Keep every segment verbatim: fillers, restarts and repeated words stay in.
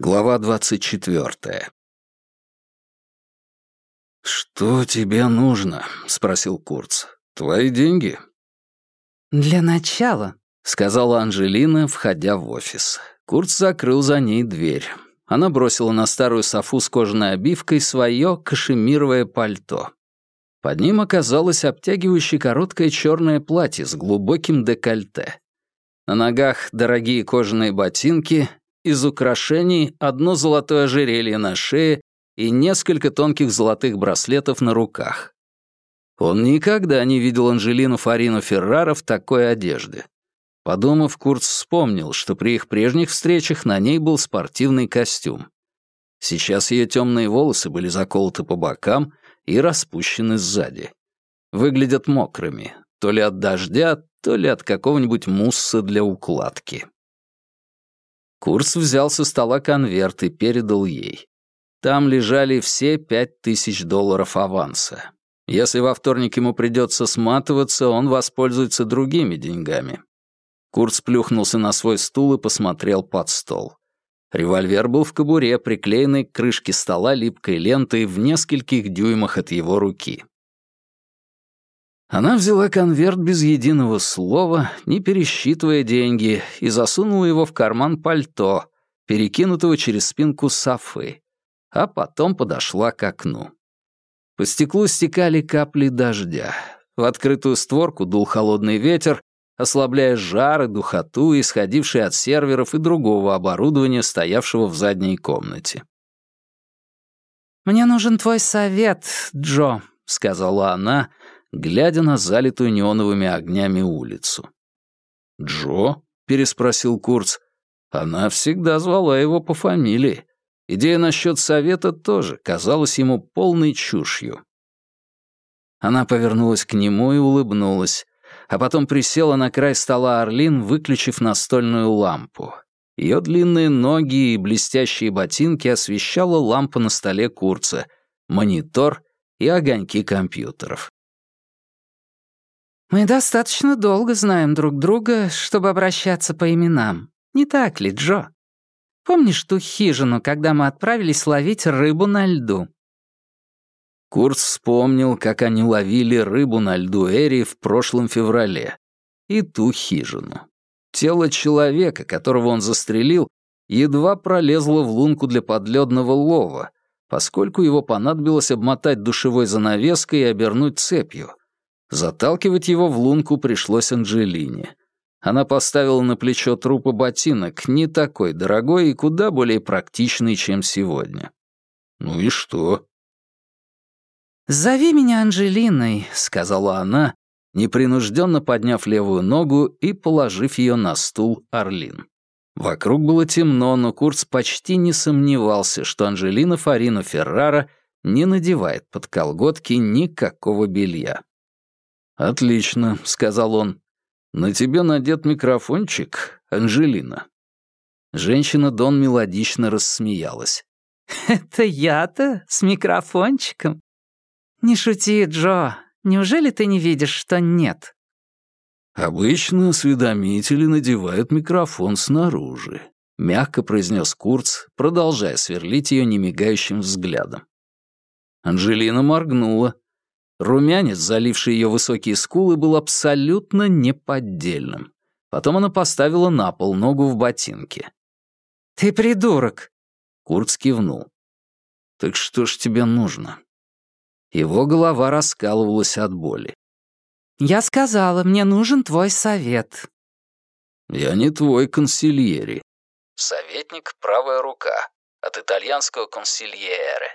Глава двадцать четвёртая. «Что тебе нужно?» — спросил Курц. «Твои деньги?» «Для начала», — сказала Анжелина, входя в офис. Курц закрыл за ней дверь. Она бросила на старую софу с кожаной обивкой свое кашемировое пальто. Под ним оказалось обтягивающее короткое черное платье с глубоким декольте. На ногах дорогие кожаные ботинки, из украшений одно золотое ожерелье на шее и несколько тонких золотых браслетов на руках. Он никогда не видел Анжелину Фарину Феррара в такой одежде. Подумав, Курц вспомнил, что при их прежних встречах на ней был спортивный костюм. Сейчас ее темные волосы были заколоты по бокам и распущены сзади. Выглядят мокрыми, то ли от дождя, то ли от какого-нибудь мусса для укладки. Курц взял со стола конверт и передал ей. Там лежали все пять тысяч долларов аванса. Если во вторник ему придется сматываться, он воспользуется другими деньгами. Курц плюхнулся на свой стул и посмотрел под стол. Револьвер был в кобуре, приклеенной к крышке стола липкой лентой в нескольких дюймах от его руки. Она взяла конверт без единого слова, не пересчитывая деньги, и засунула его в карман пальто, перекинутого через спинку софы, а потом подошла к окну. По стеклу стекали капли дождя. В открытую створку дул холодный ветер, ослабляя жар и духоту, исходившие от серверов и другого оборудования, стоявшего в задней комнате. «Мне нужен твой совет, Джо», — сказала она, глядя на залитую неоновыми огнями улицу. «Джо?» — переспросил Курц. Она всегда звала его по фамилии. Идея насчет совета тоже казалась ему полной чушью. Она повернулась к нему и улыбнулась, а потом присела на край стола Арлин, выключив настольную лампу. Ее длинные ноги и блестящие ботинки освещала лампа на столе Курца, монитор и огоньки компьютеров. «Мы достаточно долго знаем друг друга, чтобы обращаться по именам. Не так ли, Джо? Помнишь ту хижину, когда мы отправились ловить рыбу на льду?» Курц вспомнил, как они ловили рыбу на льду Эри в прошлом феврале. И ту хижину. Тело человека, которого он застрелил, едва пролезло в лунку для подледного лова, поскольку его понадобилось обмотать душевой занавеской и обернуть цепью. Заталкивать его в лунку пришлось Анжелине. Она поставила на плечо трупа ботинок, не такой дорогой и куда более практичный, чем сегодня. «Ну и что?» «Зови меня Анжелиной», — сказала она, непринужденно подняв левую ногу и положив ее на стул Арлин. Вокруг было темно, но Курц почти не сомневался, что Анжелина Фарина Феррара не надевает под колготки никакого белья. «Отлично», — сказал он. «На тебе надет микрофончик, Анжелина». Женщина Дон мелодично рассмеялась. «Это я-то с микрофончиком? Не шути, Джо. Неужели ты не видишь, что нет?» «Обычно осведомители надевают микрофон снаружи», — мягко произнес Курц, продолжая сверлить ее немигающим взглядом. Анжелина моргнула. Румянец, заливший ее высокие скулы, был абсолютно неподдельным. Потом она поставила на пол ногу в ботинке. «Ты придурок!» Курц кивнул. «Так что ж тебе нужно?» Его голова раскалывалась от боли. «Я сказала, мне нужен твой совет». «Я не твой консильери». Советник — правая рука. От итальянского консильере.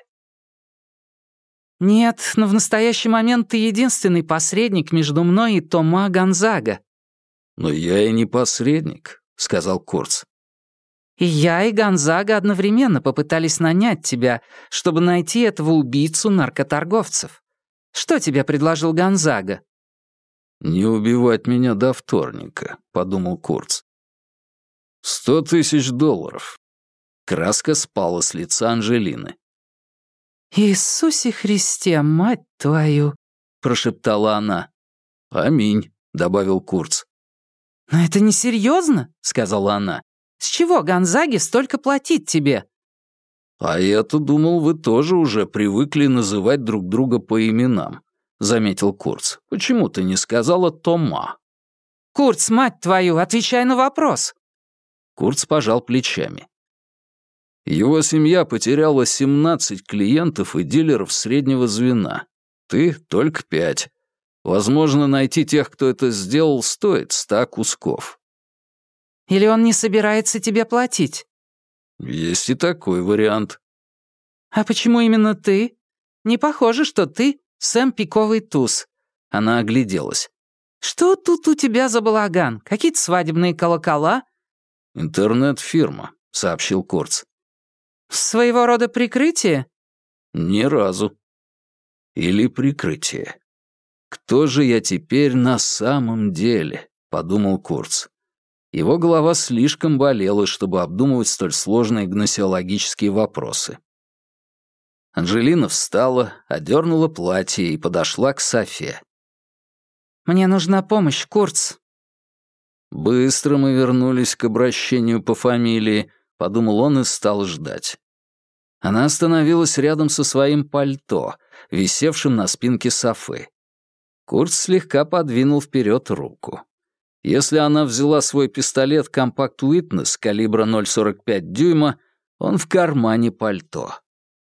«Нет, но в настоящий момент ты единственный посредник между мной и Тома Гонзага». «Но я и не посредник», — сказал Курц. «И я, и Гонзага одновременно попытались нанять тебя, чтобы найти этого убийцу наркоторговцев. Что тебе предложил Гонзага?» «Не убивать меня до вторника», — подумал Курц. «Сто тысяч долларов». Краска спала с лица Анжелины. «Иисусе Христе, мать твою!» — прошептала она. «Аминь», — добавил Курц. «Но это несерьезно», — сказала она. «С чего Гонзаге столько платить тебе? «А я-то думал, вы тоже уже привыкли называть друг друга по именам», — заметил Курц. «Почему ты не сказала Тома?» «Курц, мать твою, отвечай на вопрос!» Курц пожал плечами. «Его семья потеряла семнадцать клиентов и дилеров среднего звена. Ты — только пять. Возможно, найти тех, кто это сделал, стоит ста кусков». «Или он не собирается тебе платить?» «Есть и такой вариант». «А почему именно ты? Не похоже, что ты Сэм Пиковый туз». Она огляделась. «Что тут у тебя за балаган? Какие-то свадебные колокола?» «Интернет-фирма», — сообщил Курц. «Своего рода прикрытие?» «Ни разу». «Или прикрытие. Кто же я теперь на самом деле?» — подумал Курц. Его голова слишком болела, чтобы обдумывать столь сложные гносеологические вопросы. Анжелина встала, одернула платье и подошла к Софе. «Мне нужна помощь, Курц». «Быстро мы вернулись к обращению по фамилии», — подумал он и стал ждать. Она остановилась рядом со своим пальто, висевшим на спинке Софы. Курц слегка подвинул вперед руку. Если она взяла свой пистолет «Компакт Уитнес» калибра ноль сорок пять дюйма, он в кармане пальто.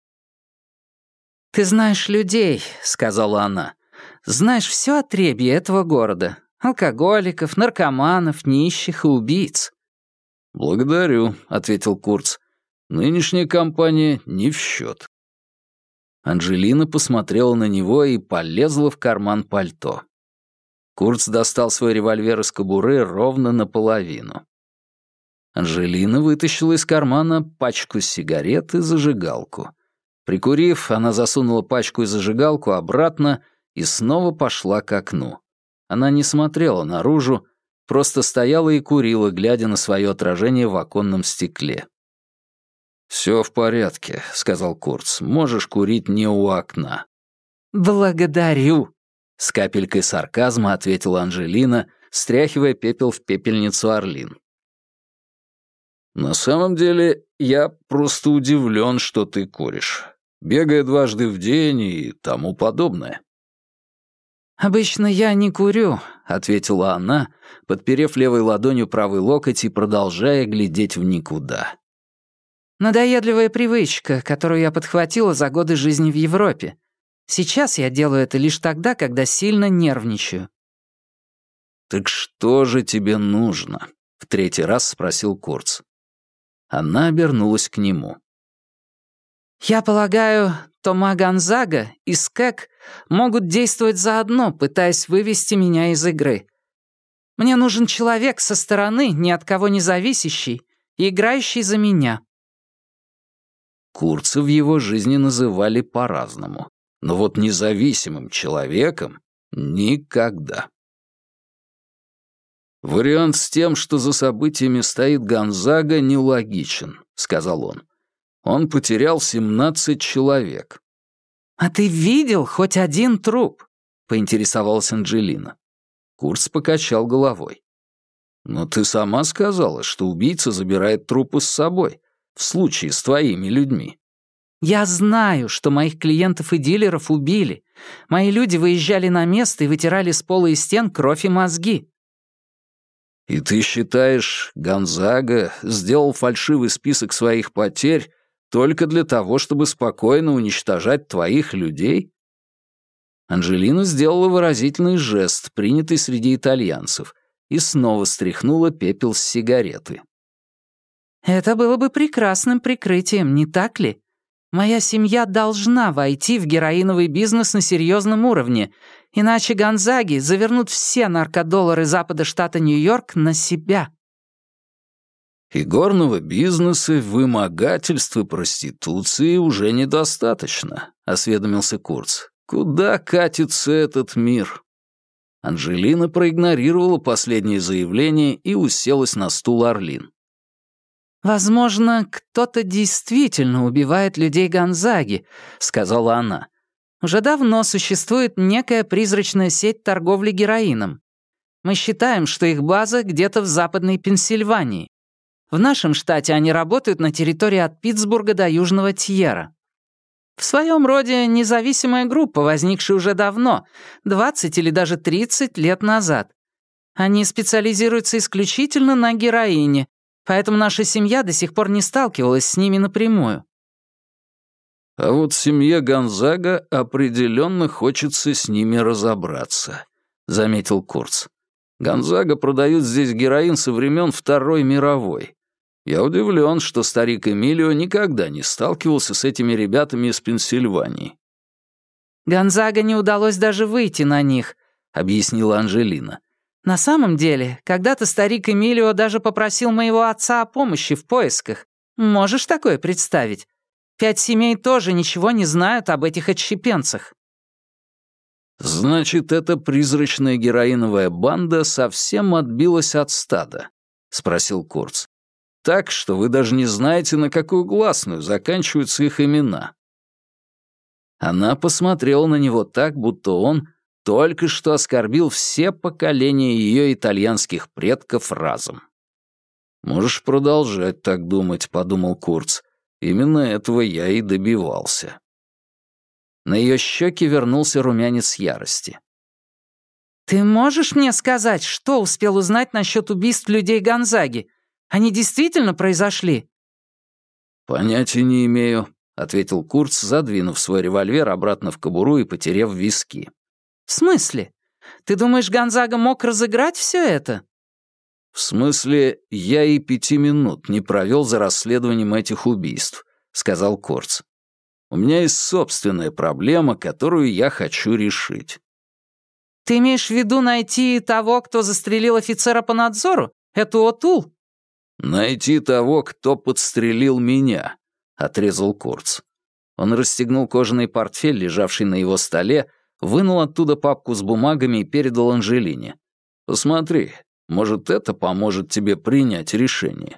«Ты знаешь людей», — сказала она. «Знаешь все отребье этого города. Алкоголиков, наркоманов, нищих и убийц». «Благодарю», — ответил Курц. «Нынешняя кампания не в счет». Анжелина посмотрела на него и полезла в карман пальто. Курц достал свой револьвер из кобуры ровно наполовину. Анжелина вытащила из кармана пачку сигарет и зажигалку. Прикурив, она засунула пачку и зажигалку обратно и снова пошла к окну. Она не смотрела наружу, просто стояла и курила, глядя на свое отражение в оконном стекле. «Все в порядке», — сказал Курц. «Можешь курить не у окна». «Благодарю», — с капелькой сарказма ответила Анжелина, стряхивая пепел в пепельницу Орлин. «На самом деле, я просто удивлен, что ты куришь, бегая дважды в день и тому подобное». «Обычно я не курю», — ответила она, подперев левой ладонью правый локоть и продолжая глядеть в никуда. «Надоедливая привычка, которую я подхватила за годы жизни в Европе. Сейчас я делаю это лишь тогда, когда сильно нервничаю». «Так что же тебе нужно?» — в третий раз спросил Курц. Она обернулась к нему. «Я полагаю, Тома Гонзага и Скек могут действовать заодно, пытаясь вывести меня из игры. Мне нужен человек со стороны, ни от кого не зависящий и играющий за меня». Курца в его жизни называли по-разному, но вот независимым человеком — никогда. «Вариант с тем, что за событиями стоит Гонзага, нелогичен», — сказал он. «Он потерял семнадцать человек». «А ты видел хоть один труп?» — поинтересовалась Анджелина. Курц покачал головой. «Но ты сама сказала, что убийца забирает трупы с собой, в случае с твоими людьми». «Я знаю, что моих клиентов и дилеров убили. Мои люди выезжали на место и вытирали с пола и стен кровь и мозги». «И ты считаешь, Гонзага сделал фальшивый список своих потерь только для того, чтобы спокойно уничтожать твоих людей?» Анжелина сделала выразительный жест, принятый среди итальянцев, и снова стряхнула пепел с сигареты. «Это было бы прекрасным прикрытием, не так ли? Моя семья должна войти в героиновый бизнес на серьезном уровне, иначе Гонзаги завернут все наркодоллары запада штата Нью-Йорк на себя». «И горного бизнеса, вымогательств и проституции уже недостаточно», — осведомился Курц. «Куда катится этот мир?» Анжелина проигнорировала последнее заявление и уселась на стул Орлин. «Возможно, кто-то действительно убивает людей Гонзаги», — сказала она. «Уже давно существует некая призрачная сеть торговли героином. Мы считаем, что их база где-то в Западной Пенсильвании. В нашем штате они работают на территории от Питтсбурга до Южного Тьерра. В своем роде независимая группа, возникшая уже давно, двадцать или даже тридцать лет назад. Они специализируются исключительно на героине, поэтому наша семья до сих пор не сталкивалась с ними напрямую. А вот семье Гонзага определенно хочется с ними разобраться, заметил Курц. Гонзага продают здесь героин со времен Второй мировой. Я удивлен, что старик Эмилио никогда не сталкивался с этими ребятами из Пенсильвании. Гонзага не удалось даже выйти на них, объяснила Анжелина. На самом деле, когда-то старик Эмилио даже попросил моего отца о помощи в поисках. Можешь такое представить? Пять семей тоже ничего не знают об этих отщепенцах. Значит, эта призрачная героиновая банда совсем отбилась от стада? Спросил Курц. Так, что вы даже не знаете, на какую гласную заканчиваются их имена. Она посмотрела на него так, будто он только что оскорбил все поколения ее итальянских предков разом. «Можешь продолжать так думать», — подумал Курц. «Именно этого я и добивался». На ее щеки вернулся румянец ярости. «Ты можешь мне сказать, что успел узнать насчет убийств людей Гонзаги? Они действительно произошли?» «Понятия не имею», — ответил Курц, задвинув свой револьвер обратно в кобуру и потеряв виски. «В смысле? Ты думаешь, Гонзага мог разыграть все это?» «В смысле, я и пяти минут не провел за расследованием этих убийств», — сказал Курц. «У меня есть собственная проблема, которую я хочу решить». «Ты имеешь в виду найти того, кто застрелил офицера по надзору? Эту Отул?» «Найти того, кто подстрелил меня», — отрезал Курц. Он расстегнул кожаный портфель, лежавший на его столе, вынул оттуда папку с бумагами и передал Анжелине. «Посмотри, может, это поможет тебе принять решение».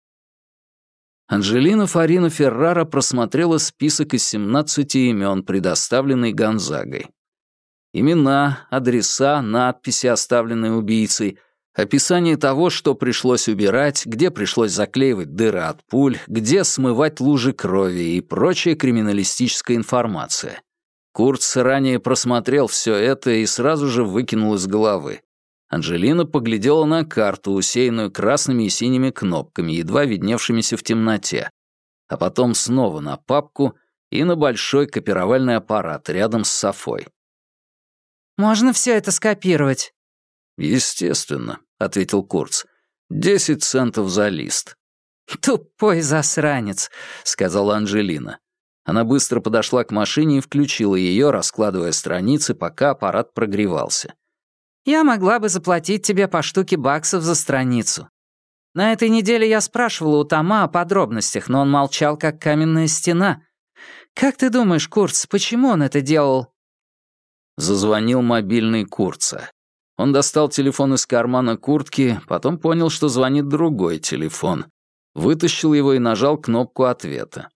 Анжелина Фарина Феррара просмотрела список из семнадцати имен, предоставленный Гонзагой. Имена, адреса, надписи, оставленные убийцей, описание того, что пришлось убирать, где пришлось заклеивать дыры от пуль, где смывать лужи крови и прочая криминалистическая информация. Курц ранее просмотрел все это и сразу же выкинул из головы. Анжелина поглядела на карту, усеянную красными и синими кнопками, едва видневшимися в темноте, а потом снова на папку и на большой копировальный аппарат рядом с Софой. «Можно все это скопировать?» «Естественно», — ответил Курц. «Десять центов за лист». «Тупой засранец», — сказала Анжелина. Она быстро подошла к машине и включила ее, раскладывая страницы, пока аппарат прогревался. «Я могла бы заплатить тебе по штуке баксов за страницу. На этой неделе я спрашивала у Тома о подробностях, но он молчал, как каменная стена. Как ты думаешь, Курц, почему он это делал?» Зазвонил мобильный Курца. Он достал телефон из кармана куртки, потом понял, что звонит другой телефон. Вытащил его и нажал кнопку ответа.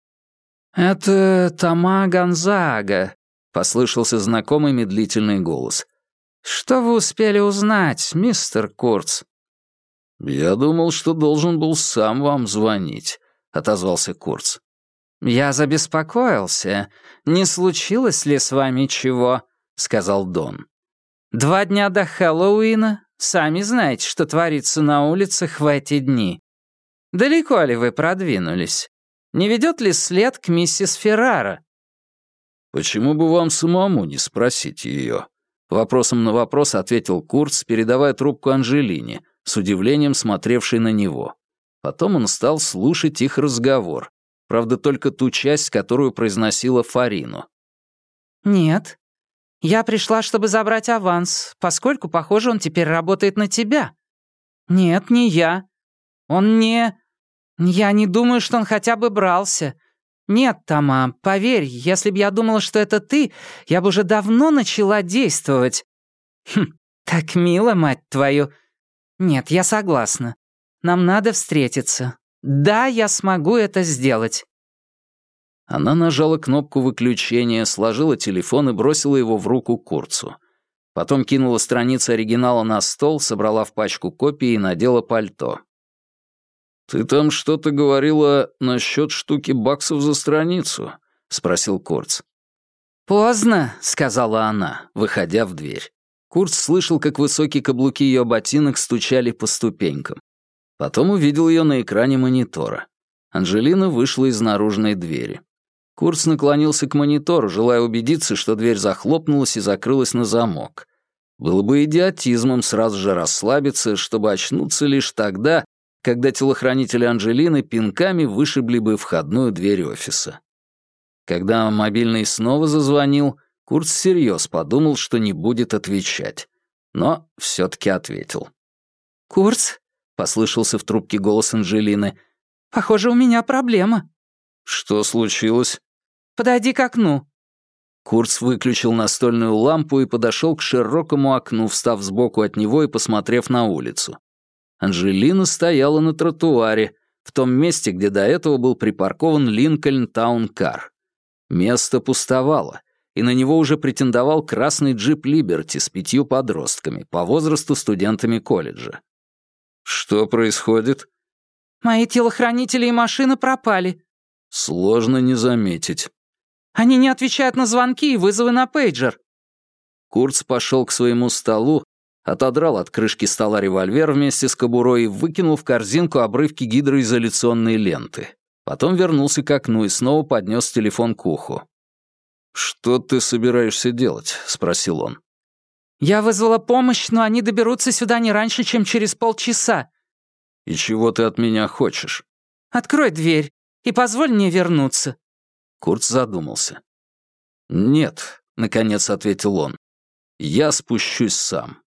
«Это Тома Гонзага», — послышался знакомый медлительный голос. «Что вы успели узнать, мистер Курц?» «Я думал, что должен был сам вам звонить», — отозвался Курц. «Я забеспокоился. Не случилось ли с вами чего?» — сказал Дон. «Два дня до Хэллоуина. Сами знаете, что творится на улицах в эти дни. Далеко ли вы продвинулись? Не ведет ли след к миссис Феррара?» «Почему бы вам самому не спросить ее?» Вопросом на вопрос ответил Курц, передавая трубку Анжелине, с удивлением смотревшей на него. Потом он стал слушать их разговор, правда, только ту часть, которую произносила Фарину. «Нет. Я пришла, чтобы забрать аванс, поскольку, похоже, он теперь работает на тебя. Нет, не я. Он не... Я не думаю, что он хотя бы брался. Нет, Тома, поверь, если б я думала, что это ты, я бы уже давно начала действовать. Хм, так мило, мать твою. Нет, я согласна. Нам надо встретиться. Да, я смогу это сделать». Она нажала кнопку выключения, сложила телефон и бросила его в руку Курцу. Потом кинула страницы оригинала на стол, собрала в пачку копий и надела пальто. «Ты там что-то говорила насчет штуки баксов за страницу?» — спросил Курц. «Поздно», — сказала она, выходя в дверь. Курц слышал, как высокие каблуки ее ботинок стучали по ступенькам. Потом увидел ее на экране монитора. Анжелина вышла из наружной двери. Курц наклонился к монитору, желая убедиться, что дверь захлопнулась и закрылась на замок. Было бы идиотизмом сразу же расслабиться, чтобы очнуться лишь тогда, когда телохранители Анжелины пинками вышибли бы входную дверь офиса. Когда мобильный снова зазвонил, Курц всерьез подумал, что не будет отвечать. Но все-таки ответил. «Курц?» — послышался в трубке голос Анжелины. «Похоже, у меня проблема». «Что случилось?» «Подойди к окну». Курц выключил настольную лампу и подошел к широкому окну, встав сбоку от него и посмотрев на улицу. Анжелина стояла на тротуаре, в том месте, где до этого был припаркован Линкольн Таун-кар. Место пустовало, и на него уже претендовал красный джип Либерти с пятью подростками, по возрасту студентами колледжа. «Что происходит?» «Мои телохранители и машина пропали». «Сложно не заметить». «Они не отвечают на звонки и вызовы на пейджер». Курц пошел к своему столу, отодрал от крышки стола револьвер вместе с кобурой и выкинул в корзинку обрывки гидроизоляционной ленты. Потом вернулся к окну и снова поднес телефон к уху. «Что ты собираешься делать?» — спросил он. «Я вызвала помощь, но они доберутся сюда не раньше, чем через полчаса». «И чего ты от меня хочешь?» «Открой дверь и позволь мне вернуться». Курц задумался. «Нет», — наконец ответил он. «Я спущусь сам».